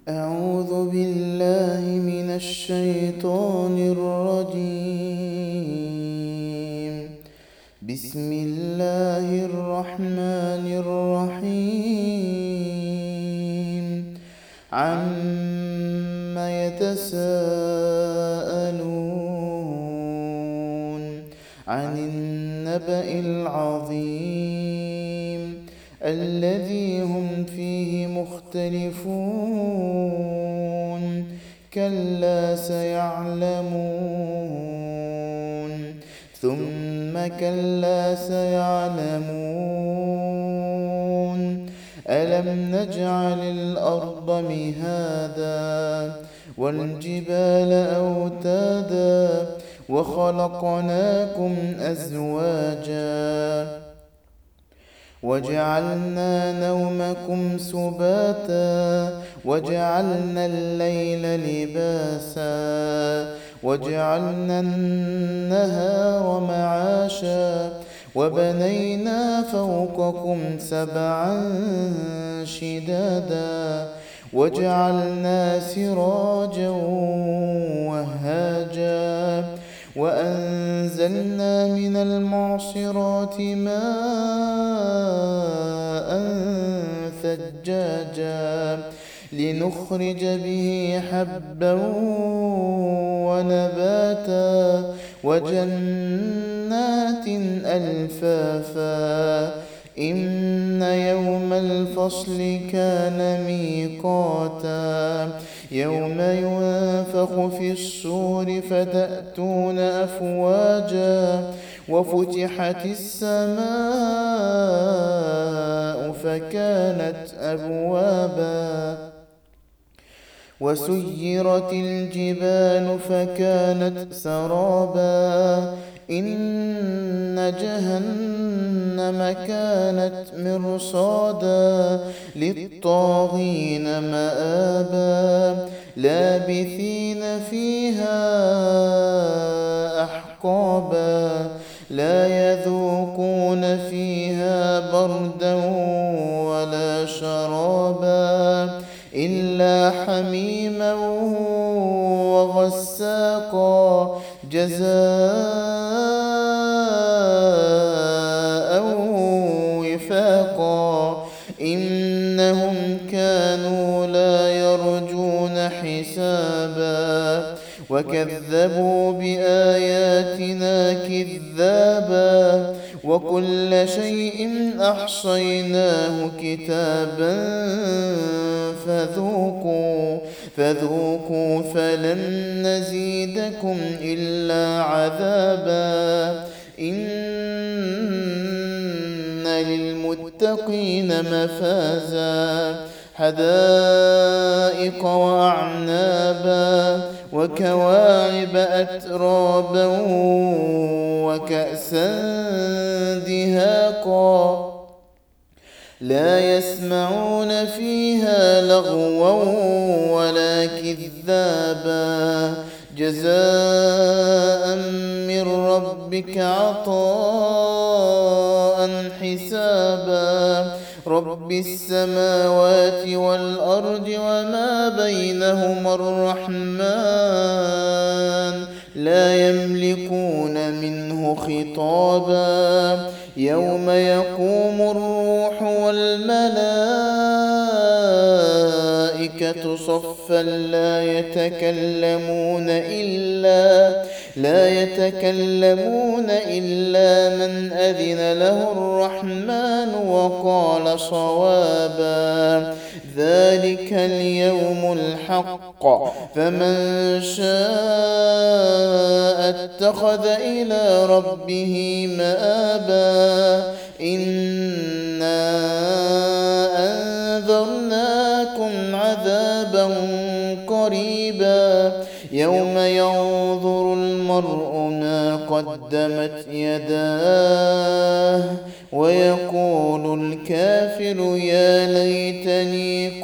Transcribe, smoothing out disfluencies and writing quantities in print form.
أعوذ بالله من الشيطان الرجيم. بسم الله الرحمن الرحيم. عما يتساءلون عن النبأ العظيم الذي هم فيه مختلفون. كلا سيعلمون ثم كلا سيعلمون. ألم نجعل الأرض مهادا والجبال أوتادا وخلقناكم أزواجا وجعلنا نومكم سباتا وجعلنا الليل لباسا وجعلنا النهار معاشا وبنينا فوقكم سبعا شدادا وجعلنا سراجا وهاجا وأنزلنا من المعصرات ماء ثجاجا لنخرج به حبا ونباتا وجنات ألفافا. إن يوم الفصل كان ميقاتا يوم ينفخ في الصور فتأتون أفواجا وفتحت السماء فكانت أبوابا وسيرت الجبال فكانت سرابا. إن جهنم كانت مرصادا للطاغين مآبا لابثين فيها أحقابا لا يذوقون فيها بردا ولا شرابا إلا حميما وغساقا جزاء وفاقا. إنهم كانوا لا يرجون حسابا وكذبوا بآياتنا كذابا وكل شيء أحصيناه كتابا فذوقوا فلن نزيدكم إلا عذابا. إن للمتقين مفازا حدائق وأعنابا وكواعب أترابا وكأسا دهاقا لا يسمعون فيها لغوا ولا كذابا جزاء من ربك عطاء حسابا. رب السماوات والأرض وما بينهما الرحمن لا يملكون منه خطابا. يوم يقوم الروح والملائكة صفا لا يتكلمون إلا من أذن له الرحمن وقال صوابا. ذلك اليوم الحق فمن شاء اتخذ إلى ربه مآبا. إنا أنذرناكم عذابا قريبا يوم ينظر المرء ما قدمت يداه ويقول الكافر يا ليتني